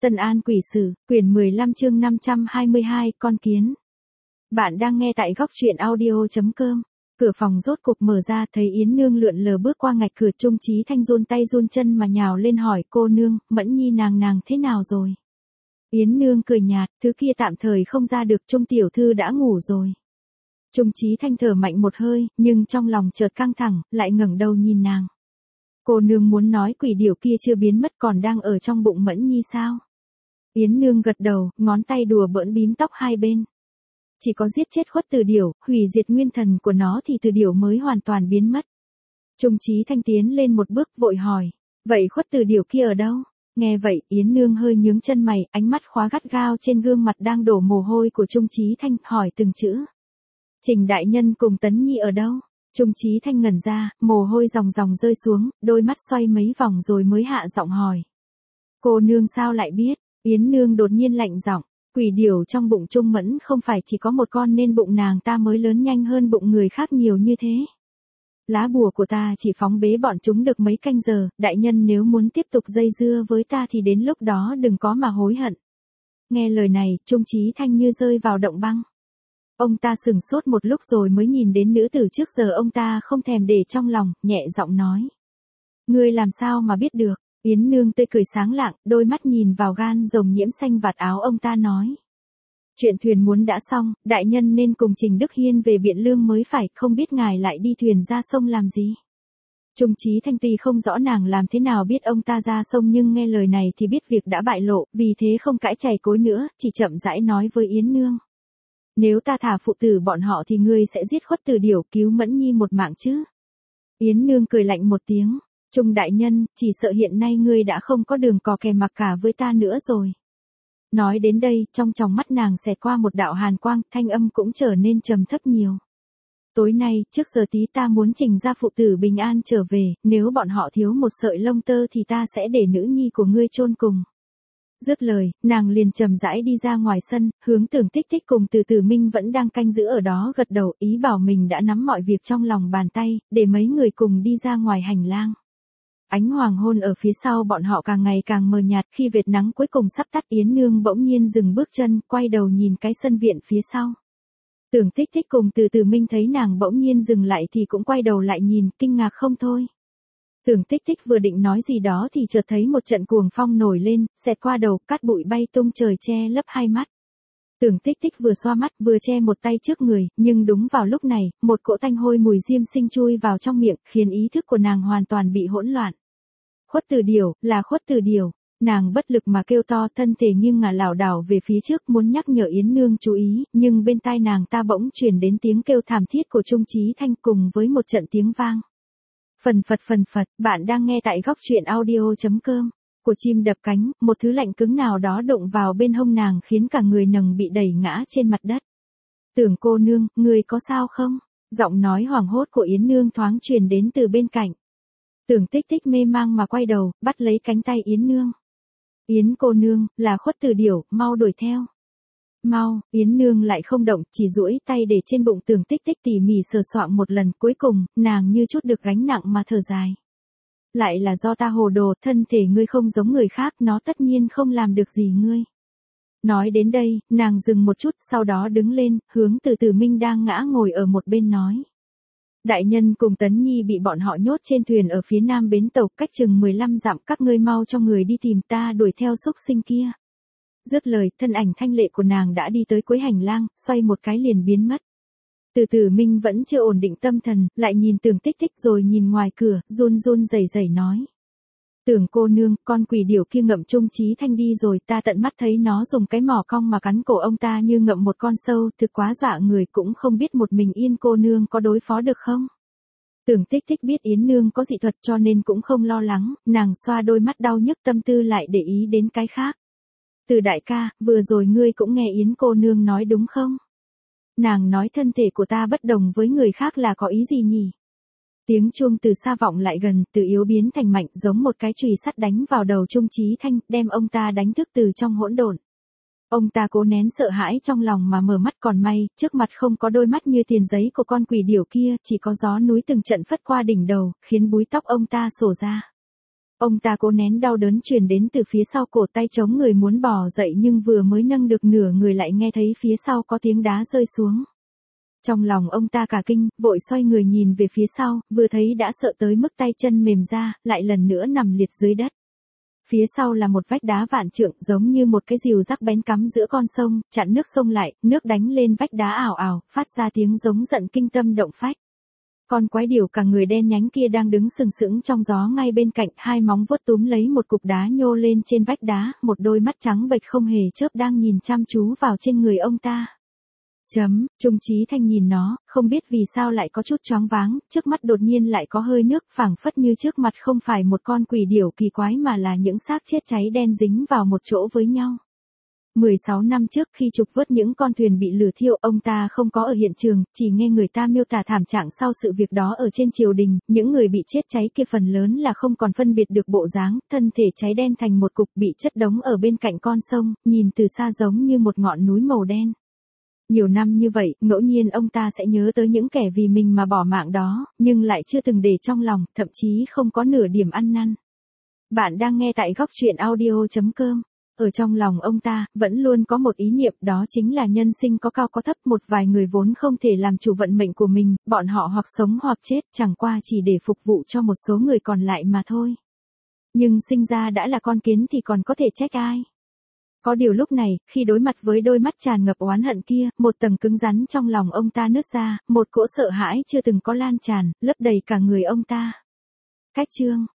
Tân An Quỷ Sử, quyển 15 chương 522, con kiến. Bạn đang nghe tại góc truyện audio.com. Cửa phòng rốt cục mở ra, thấy Yến Nương lượn lờ bước qua ngạch cửa. Trung Chí Thanh run tay run chân mà nhào lên hỏi: cô nương, Mẫn Nhi nàng thế nào rồi? Yến Nương cười nhạt: thứ kia tạm thời không ra được, Trung tiểu thư đã ngủ rồi. Trung Chí Thanh thở mạnh một hơi, nhưng trong lòng chợt căng thẳng, lại ngẩng đầu nhìn nàng. Cô nương muốn nói quỷ điểu kia chưa biến mất, còn đang ở trong bụng Mẫn Nhi sao? Yến Nương gật đầu, ngón tay đùa bỡn bím tóc hai bên. Chỉ có giết chết Khuất Từ Điểu, hủy diệt nguyên thần của nó thì Từ Điểu mới hoàn toàn biến mất. Trung Chí Thanh tiến lên một bước vội hỏi: vậy Khuất Từ Điểu kia ở đâu? Nghe vậy, Yến Nương hơi nhướng chân mày, ánh mắt khóa gắt gao trên gương mặt đang đổ mồ hôi của Trung Chí Thanh, hỏi từng chữ. Trình đại nhân cùng Tấn Nhi ở đâu? Trung Chí Thanh ngẩn ra, mồ hôi ròng ròng rơi xuống, đôi mắt xoay mấy vòng rồi mới hạ giọng hỏi. Cô nương sao lại biết? Yến Nương đột nhiên lạnh giọng. Quỷ điểu trong bụng Trung Mẫn không phải chỉ có một con nên bụng nàng ta mới lớn nhanh hơn bụng người khác nhiều như thế. Lá bùa của ta chỉ phóng bế bọn chúng được mấy canh giờ, đại nhân nếu muốn tiếp tục dây dưa với ta thì đến lúc đó đừng có mà hối hận. Nghe lời này, Trung Chí Thanh như rơi vào động băng. Ông ta sửng sốt một lúc rồi mới nhìn đến nữ tử trước giờ ông ta không thèm để trong lòng, nhẹ giọng nói. Ngươi làm sao mà biết được? Yến Nương tươi cười sáng lạng, đôi mắt nhìn vào gan rồng nhiễm xanh vạt áo ông ta nói. Chuyện thuyền muốn đã xong, đại nhân nên cùng Trình Đức Hiên về Biện Lương mới phải, không biết ngài lại đi thuyền ra sông làm gì? Trung Chí Thanh tuy không rõ nàng làm thế nào biết ông ta ra sông, nhưng nghe lời này thì biết việc đã bại lộ, vì thế không cãi chày cối nữa, chỉ chậm rãi nói với Yến Nương. Nếu ta thả phụ tử bọn họ thì ngươi sẽ giết Khuất Từ Điểu, cứu Mẫn Nhi một mạng chứ? Yến Nương cười lạnh một tiếng. Trung đại nhân, chỉ sợ hiện nay ngươi đã không có đường cò kè mặc cả với ta nữa rồi. Nói đến đây, trong tròng mắt nàng xẹt qua một đạo hàn quang, thanh âm cũng trở nên trầm thấp nhiều. Tối nay, trước giờ tí ta muốn Trình gia phụ tử bình an trở về, nếu bọn họ thiếu một sợi lông tơ thì ta sẽ để nữ nhi của ngươi chôn cùng. Dứt lời, nàng liền chậm rãi đi ra ngoài sân, hướng Tưởng Tích Tích cùng Từ Từ Minh vẫn đang canh giữ ở đó gật đầu, ý bảo mình đã nắm mọi việc trong lòng bàn tay, để mấy người cùng đi ra ngoài hành lang. Ánh hoàng hôn ở phía sau bọn họ càng ngày càng mờ nhạt, khi vệt nắng cuối cùng sắp tắt, Yến Nương bỗng nhiên dừng bước chân, quay đầu nhìn cái sân viện phía sau. Tưởng Tích Tích cùng Từ Từ Minh thấy nàng bỗng nhiên dừng lại thì cũng quay đầu lại nhìn, kinh ngạc không thôi. Tưởng Tích Tích vừa định nói gì đó thì chợt thấy một trận cuồng phong nổi lên, xẹt qua đầu, cát bụi bay tung trời che lấp hai mắt. Tưởng Tích Tích vừa xoa mắt vừa che một tay trước người, nhưng đúng vào lúc này, một cỗ tanh hôi mùi diêm sinh chui vào trong miệng, khiến ý thức của nàng hoàn toàn bị hỗn loạn. Khuất Từ Điểu, là Khuất Từ Điểu. Nàng bất lực mà kêu to, thân thể nghiêng ngả lảo đảo về phía trước muốn nhắc nhở Yến Nương chú ý, nhưng bên tai nàng ta bỗng truyền đến tiếng kêu thảm thiết của Trung Chí Thanh cùng với một trận tiếng vang. Phần phật, bạn đang nghe tại góc truyện audio.com. Của chim đập cánh, một thứ lạnh cứng nào đó đụng vào bên hông nàng khiến cả người nàng bị đẩy ngã trên mặt đất. Tưởng cô nương, người có sao không? Giọng nói hoảng hốt của Yến Nương thoáng truyền đến từ bên cạnh. Tưởng Tích Tích mê mang mà quay đầu, bắt lấy cánh tay Yến Nương. Yến cô nương, là Khuất Từ Điểu, mau đuổi theo. Mau, Yến Nương lại không động, chỉ duỗi tay để trên bụng Tưởng Tích Tích tỉ mỉ sờ soạng một lần, cuối cùng, nàng như chút được gánh nặng mà thở dài. Lại là do ta hồ đồ, thân thể ngươi không giống người khác, nó tất nhiên không làm được gì ngươi. Nói đến đây, nàng dừng một chút, sau đó đứng lên, hướng Từ Từ Minh đang ngã ngồi ở một bên nói. Đại nhân cùng Tấn Nhi bị bọn họ nhốt trên thuyền ở phía nam bến tàu, cách chừng 15 dặm, các ngươi mau cho người đi tìm ta, đuổi theo xúc sinh kia. Dứt lời, thân ảnh thanh lệ của nàng đã đi tới cuối hành lang, xoay một cái liền biến mất. Từ Từ Minh vẫn chưa ổn định tâm thần, lại nhìn Tưởng Tích Tích rồi nhìn ngoài cửa, run run rẩy rẩy nói. Tưởng cô nương, con quỷ điểu kia ngậm Trung Chí Thanh đi rồi, ta tận mắt thấy nó dùng cái mỏ cong mà cắn cổ ông ta như ngậm một con sâu, thực quá dọa người, cũng không biết một mình Yên cô nương có đối phó được không? Tưởng Tích Tích biết Yến Nương có dị thuật cho nên cũng không lo lắng, nàng xoa đôi mắt đau nhức, tâm tư lại để ý đến cái khác. Từ đại ca, vừa rồi ngươi cũng nghe Yến cô nương nói đúng không? Nàng nói thân thể của ta bất đồng với người khác là có ý gì nhỉ? Tiếng chuông từ xa vọng lại gần, từ yếu biến thành mạnh, giống một cái chùy sắt đánh vào đầu Trung Chí Thanh, đem ông ta đánh thức từ trong hỗn độn. Ông ta cố nén sợ hãi trong lòng mà mở mắt, còn may, trước mặt không có đôi mắt như tiền giấy của con quỷ điểu kia, chỉ có gió núi từng trận phất qua đỉnh đầu, khiến búi tóc ông ta xổ ra. Ông ta cố nén đau đớn truyền đến từ phía sau cổ, tay chống người muốn bò dậy nhưng vừa mới nâng được nửa người lại nghe thấy phía sau có tiếng đá rơi xuống. Trong lòng ông ta cả kinh, vội xoay người nhìn về phía sau, vừa thấy đã sợ tới mức tay chân mềm ra, lại lần nữa nằm liệt dưới đất. Phía sau là một vách đá vạn trượng, giống như một cái rìu rắc bén cắm giữa con sông, chặn nước sông lại, nước đánh lên vách đá ảo ảo, phát ra tiếng giống giận kinh tâm động phách. Con quái điểu cả người đen nhánh kia đang đứng sừng sững trong gió ngay bên cạnh, hai móng vuốt túm lấy một cục đá nhô lên trên vách đá, một đôi mắt trắng bệch không hề chớp đang nhìn chăm chú vào trên người ông ta. Trung Chí Thanh nhìn nó, không biết vì sao lại có chút choáng váng, trước mắt đột nhiên lại có hơi nước, phảng phất như trước mặt không phải một con quỷ điểu kỳ quái mà là những xác chết cháy đen dính vào một chỗ với nhau. 16 năm trước khi trục vớt những con thuyền bị lửa thiêu, ông ta không có ở hiện trường, chỉ nghe người ta miêu tả thảm trạng sau sự việc đó ở trên triều đình, những người bị chết cháy kia phần lớn là không còn phân biệt được bộ dáng, thân thể cháy đen thành một cục bị chất đống ở bên cạnh con sông, nhìn từ xa giống như một ngọn núi màu đen. Nhiều năm như vậy, ngẫu nhiên ông ta sẽ nhớ tới những kẻ vì mình mà bỏ mạng đó, nhưng lại chưa từng để trong lòng, thậm chí không có nửa điểm ăn năn. Bạn đang nghe tại góc truyện audio.com. Ở trong lòng ông ta, vẫn luôn có một ý niệm, đó chính là nhân sinh có cao có thấp, một vài người vốn không thể làm chủ vận mệnh của mình, bọn họ hoặc sống hoặc chết, chẳng qua chỉ để phục vụ cho một số người còn lại mà thôi. Nhưng sinh ra đã là con kiến thì còn có thể trách ai? Có điều lúc này, khi đối mặt với đôi mắt tràn ngập oán hận kia, một tầng cứng rắn trong lòng ông ta nứt ra, một cỗ sợ hãi chưa từng có lan tràn, lấp đầy cả người ông ta. Cách chương